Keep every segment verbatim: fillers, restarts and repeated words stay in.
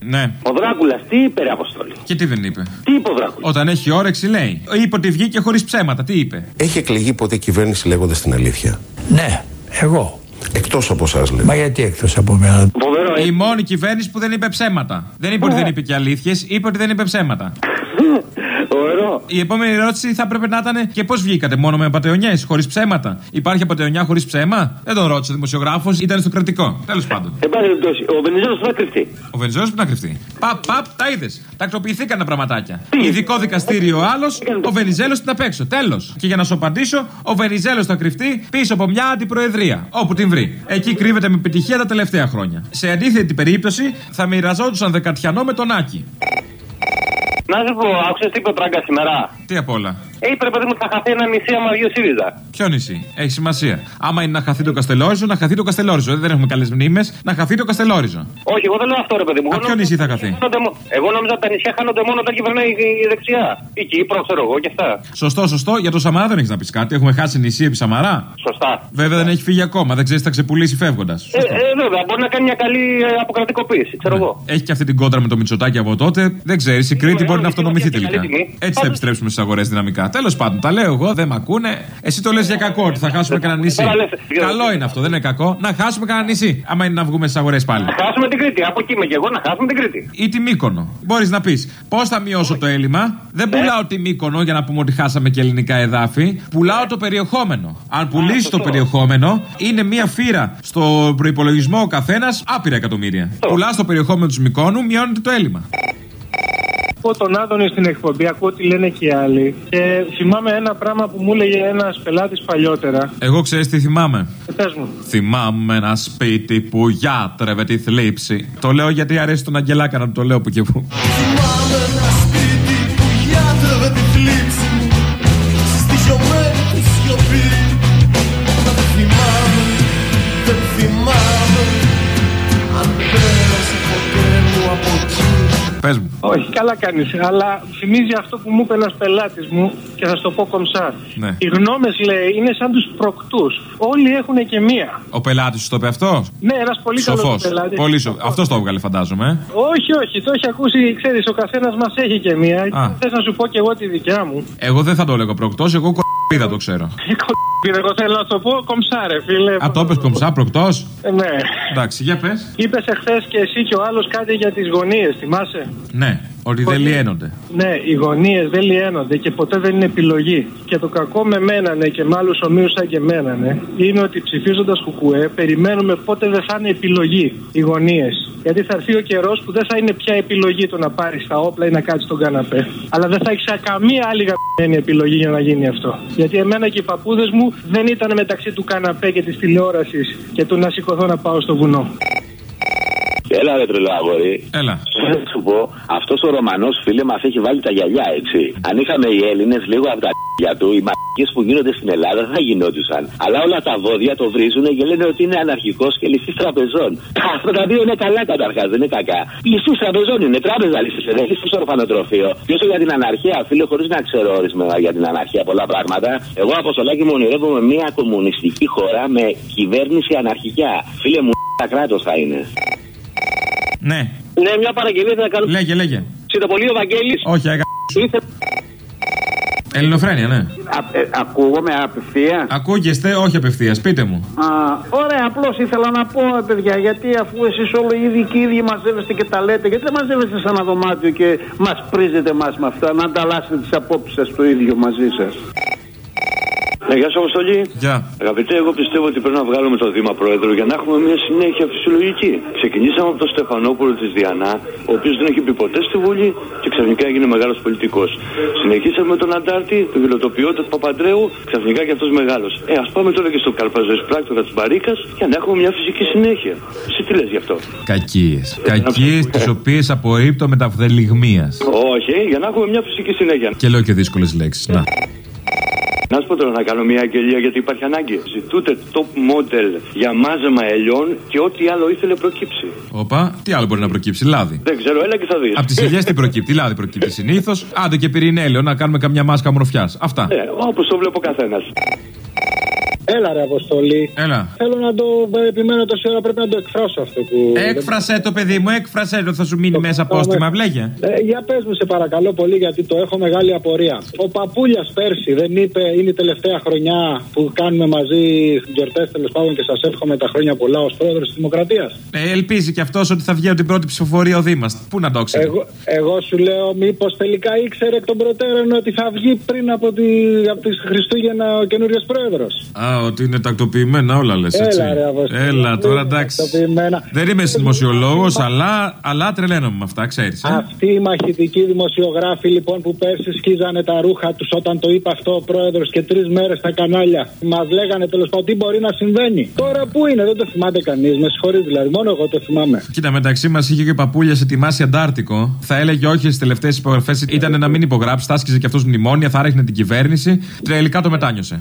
Ναι. Ο Δράκουλας τι είπε, ρε Αποστόλη? Και τι δεν είπε? Τι είπε ο Δράκουλας? Όταν έχει όρεξη λέει. Είπε ότι βγήκε χωρίς ψέματα. Τι είπε? Έχει εκλεγεί ποτέ η κυβέρνηση λέγοντας την αλήθεια? Ναι, εγώ. Εκτός από εσάς λέτε. Μα γιατί εκτός από μένα? Φοβερό, η μόνη κυβέρνηση που δεν είπε ψέματα. Δεν είπε ότι δεν είπε και αλήθειες, είπε ότι δεν είπε ψέματα. Ωραίο. Η επόμενη ερώτηση θα έπρεπε να ήταν και πώς βγήκατε, μόνο με απατεωνιές, χωρίς ψέματα? Υπάρχει απατεωνιά χωρίς ψέμα? Δεν τον ρώτησε ο δημοσιογράφος, ήταν στο κρατικό. Τέλος πάντων. Εν πάση περιπτώσει, ο Βενιζέλος που να κρυφτεί. Ο Βενιζέλος που να κρυφτεί. Παπ, παπ, τα είδες. Τακτοποιηθήκαν τα πραγματάκια. Ειδικό δικαστήριο ο άλλος, ο Βενιζέλος την απ' έξω. Τέλος. Και για να σου απαντήσω, ο Βενιζέλος θα κρυφτεί πίσω από μια αντιπροεδρία. Όπου την βρει. Εκεί κρύβεται με επιτυχία τα τελευταία χρόνια. Σε αντίθετη περίπτωση θα μοιραζόντουσαν δεκατιανό με τον Άκη. Να σου πω, άκουσες τι είπε ο Τράγκα σήμερα? Τι απ' όλα? Ε, είπε ρε παιδί μου θα χαθεί ένα νησί άμα βγει ο ΣΥΡΙΖΑ. Ποιο νησί? Έχει σημασία. Άμα είναι να χαθεί το Καστελόριζο, να χαθεί το Καστελόριζο. Δεν έχουμε καλές μνήμες. Να χαθεί το Καστελόριζο. Όχι, εγώ δεν λέω αυτό ρε παιδί μου. Α, ποιο νησί θα χαθεί? Εγώ νόμιζα ότι τα νησιά χάνονται μόνο όταν κυβερνάει η δεξιά. Η Κύπρο, ξέρω εγώ και αυτά. Σωστό, σωστό. Για το Σαμαρά δεν έχει να πει κάτι. Έχουμε χάσει νησί επί Σαμαρά. Σωστά. Βέβαια δεν έχει φύγει ακόμα. Δεν ξέρει τι θα ξεπουλήσει φεύγοντα. Ε, ε, βέβαια, μπορεί να κάνει μια καλή αποκρατικοποίηση, ξέρω ναι. εγώ. Έχει και αυτή την κόντρα με το Μητσοτάκι από τότε. Δεν ξέρει. Η Κρήτη μπορεί να αυτονομηθεί τελικά. Έτσι θα επιστρέψουμε στις αγορές δυναμικά. Τέλος πάντων, τα λέω εγώ, δεν μ' ακούνε. Εσύ το λες για κακό, ότι θα χάσουμε κανένα νησί. Καλό είναι αυτό, δεν είναι κακό. Να χάσουμε κανένα νησί, άμα είναι να βγούμε στις αγορές πάλι. Να χάσουμε την Κρήτη, από εκεί είμαι και εγώ, να χάσουμε την Κρήτη. Ή τη Μύκονο. Μπορείς να πεις πώς θα μειώσω το έλλειμμα. Δεν πουλάω τη Μύκονο για να πούμε ότι χάσαμε και ελληνικά εδάφη. Πουλάω το περιεχόμενο. Αν πουλήσει το περιεχόμενο, είναι μια φύρα στο προϋπολογισμό ο καθένας άπειρα εκατομμύρια. Πουλά το περιεχόμενο του Μυκόνου, μειώνεται το έλλειμμα. Ακούω τον Άδωνη στην εκπομπή, ακούω τι λένε και οι άλλοι. Και θυμάμαι ένα πράγμα που μου έλεγε ένας πελάτης παλιότερα. Εγώ ξέρεις τι θυμάμαι? Ε, πες μου. Θυμάμαι ένα σπίτι που γιάτρευε τη θλίψη. Το λέω γιατί αρέσει τον Αγγελάκα να το λέω που και που. Θυμάμαι ένα σπίτι που γιάτρευε τη θλίψη μου. Στοιχειωμένη τη σιωπή. Δεν θυμάμαι, δεν θυμάμαι αν πέρασε ποτέ μου από εκεί. Πες μου. Όχι, καλά κάνεις, αλλά θυμίζει αυτό που μου είπε ένας πελάτης μου και θα σου το πω κομψά. Ναι. Οι γνώμες, λέει, είναι σαν τους προκτούς. Όλοι έχουν και μία. Ο πελάτης σου το είπε αυτό? Ναι, ένας πολύ καλός πελάτης. Πολύ σοφός. Αυτός το έβγαλε, φαντάζομαι. Όχι, όχι, το έχει ακούσει, ξέρεις, ο καθένας μας έχει και μία. Θες να σου πω και εγώ τη δικιά μου? Εγώ δεν θα το λέγω προκτός, εγώ κομπίδα το ξέρω. Εγώ θέλω να το πω κομψά, ρε φίλε. Α, το είπες κομψά, προκτός? Ναι. Εντάξει, για πες. Είπες εχθές και εσύ και ο άλλος κάτι για τις γωνίες, θυμάσαι? Ναι, ότι δεν λιένονται. Ναι, οι γωνίες δεν λιένονται και ποτέ δεν είναι επιλογή. Και το κακό με μένανε και με άλλους ομοίους σαν και μένανε είναι ότι ψηφίζοντας κουκουέ περιμένουμε πότε δεν θα είναι επιλογή οι γωνίες. Γιατί θα έρθει ο καιρός που δεν θα είναι πια επιλογή το να πάρεις τα όπλα ή να κάτσεις στον καναπέ. Αλλά δεν θα έχεις καμία άλλη γαμμένη επιλογή για να γίνει αυτό. Γιατί εμένα και οι παππούδες μου δεν ήταν μεταξύ του καναπέ και της τηλεόρασης και του να σηκωθώ να πάω στο βουνό. Έλα ρε τρελό αγόρι. Έλα. Θα σου πω, αυτός ο Ρωμανός φίλε μας έχει βάλει τα γυαλιά, έτσι. Αν είχαμε οι Έλληνες λίγο από τα για του, οι μ***ες που γίνονται στην Ελλάδα θα γινόντουσαν. Αλλά όλα τα βόδια το βρίζουν και λένε ότι είναι αναρχικός και ληστής τραπεζών. Αυτά τα δύο είναι καλά καταρχάς, δεν είναι κακά. Ληστής τραπεζών είναι, τράπεζα ληστής, δεν είναι στο ορφανοτροφείο. Και όσο για την αναρχία, φίλε, χωρίς να ξέρω ορισμένα για την αναρχία πολλά πράγματα, εγώ Αποστολάκη μου ονειρεύομαι μια κομμουνιστική χώρα με κυβέρνηση αναρχικά. Φίλε μου, τα κράτος θα είναι. Ναι. Ναι, μια παραγγελία θα κάνω. Λέγε, λέγε. Συντοπολείο Βαγγέλης. Όχι, αγα... Ήθε... Ελληνοφρένεια, ναι. Α, ε, ακούγομαι απευθεία. Ακούγεστε, όχι απευθεία, πείτε μου. Α, ωραία, απλώς ήθελα να πω, παιδιά, γιατί αφού εσείς όλοι οι ίδιοι και οι ίδιοι μαζεύεστε και τα λέτε, γιατί δεν μαζεύεστε σε ένα δωμάτιο και μας πρίζετε μας με αυτά, να ανταλλάσσετε τις απόψεις σας το ίδιο μαζί σας. Ναι, γεια σας Αποστολή. Γεια. Αγαπητέ, εγώ πιστεύω ότι πρέπει να βγάλουμε το Δήμα Πρόεδρο για να έχουμε μια συνέχεια φυσιολογική. Ξεκινήσαμε από τον Στεφανόπουλο της Διανά, ο οποίος δεν έχει πει ποτέ στη Βουλή και ξαφνικά έγινε μεγάλος πολιτικός. Συνεχίσαμε με τον Αντάρτη, τον γελοτοποιό του Παπαντρέου, ξαφνικά και αυτός μεγάλος. Ε, ας πάμε τώρα και στο Καρπαζοεισπράκτορα της Μπαρίκας για να έχουμε μια φυσική συνέχεια. Εσύ τι λες γι' αυτό? Κακίες. Κακίες τις οποίες απορρίπτω με τα βδελιγμίας. Όχι, για να έχουμε μια φυσική συνέχεια. Και λέω και δύσκολες λέξεις. Να. Να σου πω τώρα να κάνω μια αγγελία γιατί υπάρχει ανάγκη. Ζητούτε top model για μάζεμα ελιών και ό,τι άλλο ήθελε προκύψει. Όπα, τι άλλο μπορεί να προκύψει, λάδι. Δεν ξέρω, έλα και θα δεις. Από τις ελιές τι προκύπτει, λάδι προκύπτει συνήθως. Άντε και πυρηνέλαιο να κάνουμε καμιά μάσκα ομορφιάς. Αυτά. Ε, όπως το βλέπω καθένας. Έλα, ρε Αποστολή. Έλα. Θέλω να το επιμένω τόση ώρα, πρέπει να το εκφράσω αυτό που. Έκφρασε το, παιδί μου, έκφρασε το. Θα σου μείνει το μέσα απόστημα, βλέγε. Ε, για πες μου, σε παρακαλώ πολύ, γιατί το έχω μεγάλη απορία. Ο Παπούλιας πέρσι δεν είπε, είναι η τελευταία χρονιά που κάνουμε μαζί γιορτές τέλος πάντων και σας εύχομαι τα χρόνια πολλά ως πρόεδρος της Δημοκρατίας. Ε, ελπίζει κι αυτός ότι θα βγει από την πρώτη ψηφοφορία ο Δήμας. Πού να το ξέρει. Εγώ, εγώ σου λέω, μήπως τελικά ήξερε εκ των προτέρων ότι θα βγει πριν από, τη, από τις Χριστούγεννα ο καινούριος πρόεδρος. Α, ότι είναι τακτοποιημένα όλα, λες έτσι. Έλα, ρε, Έλα τώρα, εντάξει. Δεν είμαι δημοσιολόγος, αλλά, αλλά τρελαίνομαι με αυτά, ξέρεις. Ε? Αυτοί οι μαχητικοί δημοσιογράφοι λοιπόν που πέρσι σκίζανε τα ρούχα τους όταν το είπε αυτό ο πρόεδρος και τρεις μέρες στα κανάλια μας λέγανε τέλος πάντων τι μπορεί να συμβαίνει. Τώρα πού είναι, δεν το θυμάται κανείς. Με συγχωρείς δηλαδή, μόνο εγώ το θυμάμαι. Κοίτα, μεταξύ μας είχε και ο Παπούλιας ετοιμάσει Αντάρτικο. Θα έλεγε όχι στις τελευταίες υπογραφές, ήταν να μην υπογράψει, θα άσκησε και αυτός μνημόνια, θα άρχινε την κυβέρνηση. Τελικά το μετάνιωσε.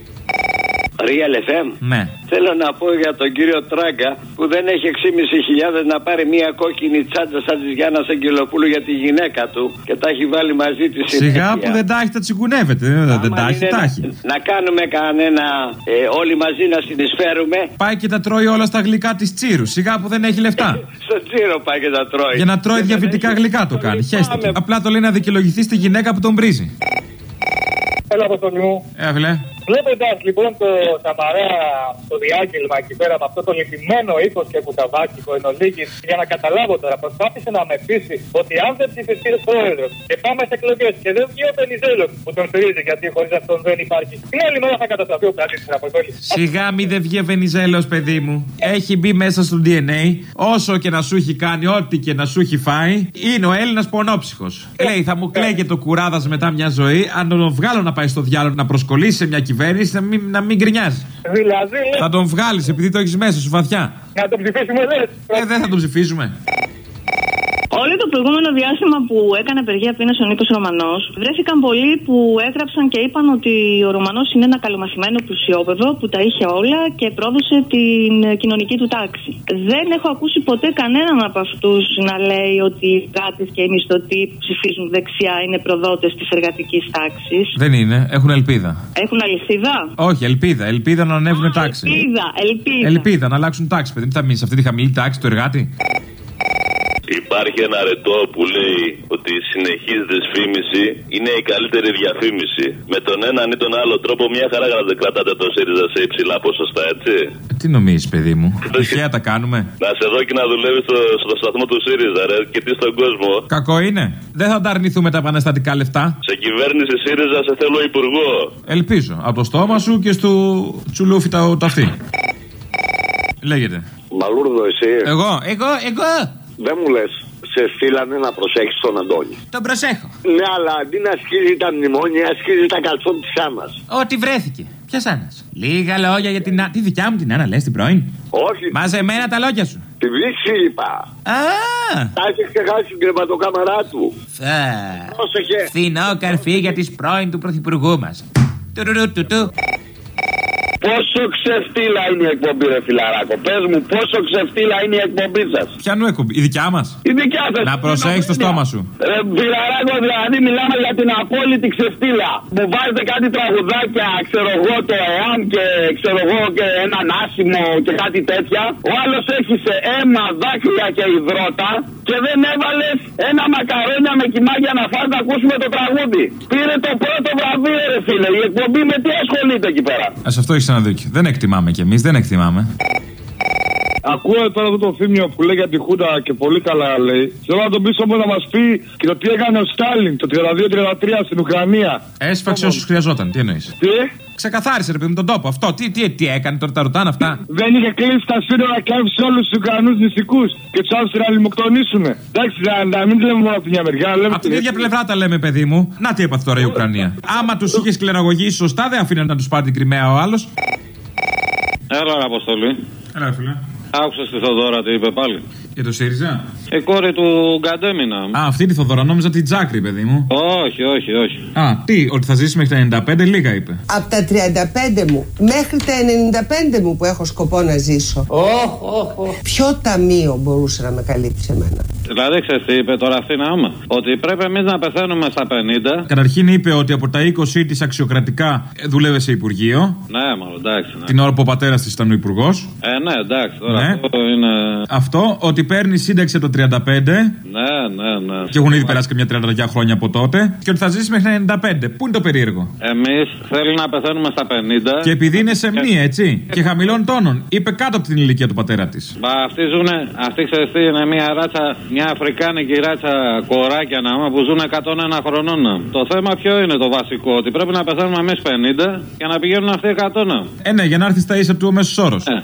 Real εφ εμ. Ναι. Θέλω να πω για τον κύριο Τράγκα που δεν έχει έξι χιλιάδες πεντακόσιες να πάρει μια κόκκινη τσάντα σαν τη Γιάννα Αγγελοπούλου για τη γυναίκα του και τα έχει βάλει μαζί τη συνέχεια. Σιγά που δεν τα έχει, τα τσιγκουνεύεται. Δεν τα έχει, τα έχει. Να κάνουμε κανένα ε, όλοι μαζί να συνεισφέρουμε. Πάει και τα τρώει όλα στα γλυκά τη Τσίρου. Σιγά που δεν έχει λεφτά. Στο Τσίρο πάει και τα τρώει. Για να τρώει διαβητικά γλυκά το κάνει. Χέστηκε. Απλά το λέει να δικαιολογηθεί στη γυναίκα που τον βρίζει. Έλα, Αποστολή μου. Ε, βλέ. Βλέποντας λοιπόν το Σαμαρά στο διάγγελμα εκεί πέρα με αυτό το λυπημένο ύφος και κουταβάκικο εν ολίγης, για να καταλάβω τώρα, προσπάθησε να με πείσει ότι αν δεν ψηφιστεί πρόεδρος και πάμε σε εκλογές και δεν βγει ο Βενιζέλος που τον στηρίζει γιατί χωρίς αυτόν δεν υπάρχει, την άλλη μέρα θα κατασταθεί ο πλανήτης από εδώ. Σιγά μη δεν βγει ο Βενιζέλος, παιδί μου. Έχει μπει μέσα στο ντι εν έι, όσο και να σου έχει κάνει, ό,τι και να σου έχει φάει, είναι ο Έλληνας πονόψυχος. Λέει, θα μου κλαίγε το κουράδας μετά μια ζωή, αν τον βγάλω να πάει στο διάλογο να προσκολήσει σε μια κυβέρνηση, να μην, να μην γκρινιάζει. Δηλαδή, θα τον βγάλεις επειδή το έχεις μέσα σου βαθιά. Να τον ψηφίσουμε, λες. Ε, δεν θα τον ψηφίσουμε. Όλο το προηγούμενο διάστημα που έκανε απεργία πείνας ο Νίκος Ρωμανός, βρέθηκαν πολλοί που έγραψαν και είπαν ότι ο Ρωμανός είναι ένα καλομαθημένο πλουσιόπεδο που τα είχε όλα και πρόδωσε την κοινωνική του τάξη. Δεν έχω ακούσει ποτέ κανέναν από αυτούς να λέει ότι οι εργάτες και οι μισθωτοί που ψηφίζουν δεξιά είναι προδότες της εργατικής τάξης. Δεν είναι, έχουν ελπίδα. Έχουν αλυσίδα? Όχι, ελπίδα. Ελπίδα να ανέβουν τάξη. Ελπίδα, ελπίδα. Ελπίδα να αλλάξουν τάξη, παιδί. Θα μείνει σε αυτή τη χαμηλή τάξη του εργάτη. Υπάρχει ένα αρετό που λέει ότι η συνεχής δυσφήμιση είναι η καλύτερη διαφήμιση. Με τον έναν ή τον άλλο τρόπο, μια χαρά κρατάτε το ΣΥΡΙΖΑ σε υψηλά ποσοστά, έτσι. Τι νομίζεις, παιδί μου, τυχαία τα κάνουμε. Να σε δω και να δουλεύεις στο, στο σταθμό του ΣΥΡΙΖΑ, ρε, και τι στον κόσμο. Κακό είναι. Δεν θα τα αρνηθούμε τα επαναστατικά λεφτά. Σε κυβέρνηση ΣΥΡΙΖΑ σε θέλω υπουργό. Ελπίζω. Από το στόμα σου και στο τσουλούφι τα ταυτί. Λέγεται. Μαλούρδο, εσύ. Εγώ, εγώ, εγώ. Δεν μου λες, σε στείλανε να προσέχεις τον Αντώνη. Τον προσέχω. Ναι, αλλά αντί να σκίζει τα μνημόνια, σκίζει τα καλτσόν της Άννας. Ό,τι βρέθηκε. Ποια Άννας? Λίγα λόγια για την Άννα. Τη δικιά μου την Άννα, λες, την πρώην? Όχι. Μαζεμένα τα λόγια σου. Τη βήξη είπα. Α! Τα έχει ξεχάσει την κρεβατοκάμαρά του. Φα. Πρόσεχε. Φθηνό καρφί για τις πρώην του πρωθυπουργού μας. Τουρουρούτουτου. Πόσο ξεφτύλα είναι η εκπομπή, ρε φιλαράκο? Πες μου, πόσο ξεφτύλα είναι η εκπομπή σας? Ποιανού εκπομπή, η δικιά μας? Η δικιά σας. Να προσέχεις το στόμα σου. Ρε φιλαράκο, δηλαδή μιλάμε για την απόλυτη ξεφτύλα. Μου βάζετε κάτι τραγουδάκια, ξέρω εγώ, το ΕΑΜ και ξέρω εγώ και έναν άσημο και κάτι τέτοια. Ο άλλος έχει σε αίμα, δάκρυα και υδρότα και δεν έβαλες ένα μακαρόνια με κυμάγια να φας να ακούσουμε το τραγούδι. Πήρε το πρώτο βραβείο, ρε φίλε. Η εκπομπή με τι ασχολείται εκεί πέρα? Ας αυτό έχεις ένα δίκιο. Δεν εκτιμάμε κι εμείς, δεν εκτιμάμε. Ακούω τώρα αυτό το θύμιο που λέει για τη Χούντα και πολύ καλά λέει. Θέλω να τον πείσω όμως να μας πει και το τι έκανε ο Στάλιν το τριάντα δύο τριάντα τρία στην Ουκρανία. Έσφαξε όσους χρειαζόταν, τι εννοείς? Τι? Ξεκαθάρισε ρε παιδί με τον τόπο αυτό. Τι, τι, τι έκανε τώρα, τα ρωτάνε αυτά. Δεν είχε κλείσει τα σύνορα και άφησε όλους τους Ουκρανούς νησικούς και τους άφησε να λιμοκτονήσουν. Εντάξει, να, να μην λέμε μόνο από την μια μεριά. Από την ίδια πλευρά τα λέμε, παιδί μου. Να τι έπαθε τώρα η Ουκρανία. Άμα τους είχε σκληραγωγήσει σωστά, δεν αφήναν να τους πάρει την Κριμαία ο άλλος. Έλα, Αποστολή. Έλα, φίλε. Άκουσες τη Θοδώρα τι είπε πάλι? Για το ΣΥΡΙΖΑ. Η κόρη του Γκαντέμινα. Α, αυτή τη Θοδωρά, νόμιζα την Τζάκρη, παιδί μου. Όχι, όχι, όχι. Α, τι, ότι θα ζήσει μέχρι τα ενενήντα πέντε, λίγα είπε. Από τα τριάντα πέντε μου μέχρι τα ενενήντα πέντε μου που έχω σκοπό να ζήσω. Oh, oh, oh. Ποιο ταμείο μπορούσε να με καλύψει εμένα? Δηλαδή, ξέρεις τι είπε τώρα αυτή άμα? Ότι πρέπει εμείς να πεθαίνουμε στα πενήντα. Καταρχήν είπε ότι από τα είκοσι της αξιοκρατικά δούλευε σε υπουργείο. Ναι, μάλλον εντάξει. Ναι. Την ώρα που ο πατέρας της ήταν ο υπουργός. Ε, ναι, εντάξει. Τώρα ναι. Αυτό είναι. Αυτό, ότι παίρνει σύνταξη από το τριάντα πέντε. Ναι, ναι, ναι. Και έχουν ήδη περάσει και μια τριάντα χρόνια από τότε. Και ότι θα ζήσει μέχρι τα ενενήντα πέντε. Πού είναι το περίεργο? Εμείς θέλει να πεθαίνουμε στα πενήντα. Και επειδή είναι σε μνήμα, έτσι. Και χαμηλών τόνων. Είπε κάτω από την ηλικία του πατέρα της. Μα αυτοί ζουνε, αυτοί ξέρεις τι, είναι μια ράτσα, μια αφρικάνικη ράτσα κοράκια να που ζουν εκατόν ένα χρονών. Το θέμα ποιο είναι το βασικό? Ότι πρέπει να πεθαίνουμε εμείς πενήντα και να πηγαίνουν αυτοί εκατό. Ε, ναι, για να έρθει στα ίσα του ο μέσος όρος. Ε.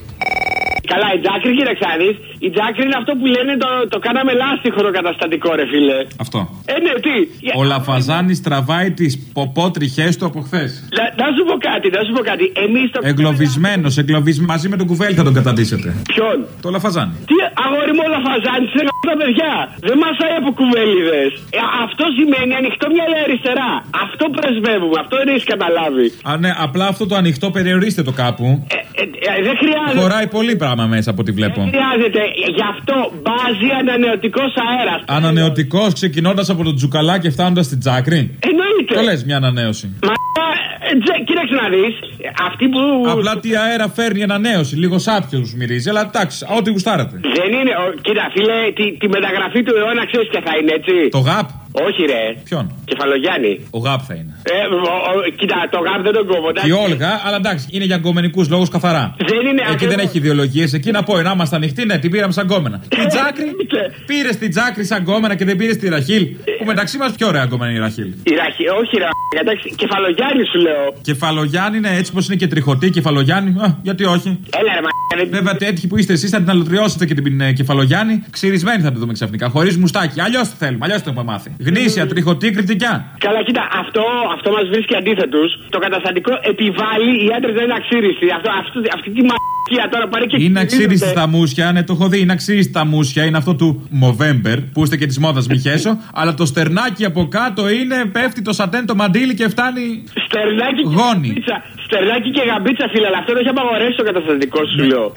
Καλά, η Τζάκρη, κοίταξε να δεις. Η Τζάκρη είναι αυτό που λένε το, το κάναμε λάστιχο καταστατικό, ρε φίλε. Αυτό. Ε, ναι, τι. Ο Λαφαζάνης τραβάει τις ποπότριχές του από χθες. Να, να σου πω κάτι, να σου πω κάτι. Εμείς το. Εγκλωβισμένος, εγκλωβισμένος. Μαζί με τον Κουβέλη θα τον καταντήσετε. Ποιον? Το Λαφαζάνη. Τι, αγόρι μου, ο Λαφαζάνης είναι γαμπτά παιδιά. Δεν μασάει από κουβέλιδες. Ε, αυτό σημαίνει ανοιχτό μυαλό αριστερά. Αυτό πρεσβεύουμε, αυτό δεν έχει καταλάβει. Α, ναι, απλά αυτό το ανοιχτό περιορίστε το κάπου. Ε, ε, ε, δεν χρειάζεται. Χωράει πολύ πράγμα μέσα από ό,τι βλέπω. Δεν χρειάζεται. Γι' αυτό μπάζει ανανεωτικός αέρας. Ανανεωτικός ξεκινώντας από το Τζουκαλά και φτάνοντας στην Τζάκρη. Εννοείται. Το λες μια ανανέωση. Μα κοίταξε να δεις. Αυτή που. Απλά τι αέρα φέρνει η ανανέωση. Λίγο σάπιος μυρίζει, αλλά εντάξει, ό,τι γουστάρατε. Δεν είναι. Ο, κοίτα, φίλε, τη, τη μεταγραφή του αιώνα ξέρεις ποια θα είναι, έτσι. Το ΓΑΠ. Όχι, ρε. Ποιον? Κεφαλογιάννη. Ο ΓΑΠ θα είναι. Ε, ο, ο, κοίτα, το ΓΑΠ δεν τον κόβω. Και Όλγα, αλλά εντάξει, είναι για γκομενικούς λόγους καθαρά. Δεν είναι. Εκεί δεν έχει ιδεολογίες. Εκεί να πω, να είμαστε ανοιχτοί, ναι, την πήραμε σαν γκόμενα. Την Τζάκρη, πήρε την Τζάκρη σαν γκόμενα και δεν πήρε τη Ραχίλ. Που μεταξύ μας πιο ωραία γκόμενα η Ραχίλ. Η Ραχίλ, όχι, ρε. Εντάξει, Κεφαλογιάννη σου λέω. Κεφαλογιάννη, ναι, έτσι πως είναι και τριχωτή, Κεφαλογιάννη. Α, γιατί όχι. Έλα, ρε, μα. Βέβαια, τέτοιοι που είστε εσείς θα την αλωτριώσετε και την ε, Κεφαλογιάννη. Ξυρισμένη θα τη δούμε ξαφνικά. Χωρίς μουστάκι. Αλλιώς το θέλουμε, αλλιώς το έχουμε μάθει. Γνήσια, τριχωτή, κριτικιά. Καλά, κοίτα, αυτό, αυτό μας βρίσκει αντίθετους. Το καταστατικό επιβάλλει οι άντρες να είναι αξίριστοι. Αυτό, αυτό, αυτή τη μαλακία τώρα πάρει και. Είναι αξίριστη στα μουσια, ναι, το έχω δει. Είναι αξίριστη στα μουσια. Είναι αυτό του Movember που είστε και τη μόδα Μιχέσο. Αλλά το στερνάκι από κάτω είναι, πέφτει το σατέν το μαντίλι και φτάνει. Στερνάκι γόνι. Και γαμπίτσα, στερνάκι και γαμπίτσα, φίλε, αλλά αυτό το έχει απαγορεύσει το καταστατικό σου, λέω.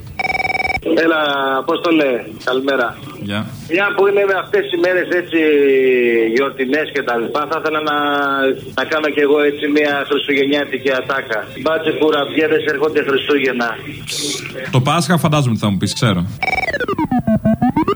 Έλα, πώς το λέει, καλημέρα. Γεια. Yeah. Μια που είναι με αυτές οι μέρες έτσι γιορτινές και τα λοιπά, θα ήθελα να, να κάνω κι εγώ έτσι μια χριστουγεννιάτικη ατάκα. Μπάτσε κουραμπιέδες έρχονται Χριστούγεννα. Το Πάσχα φαντάζομαι ότι θα μου πεις, ξέρω.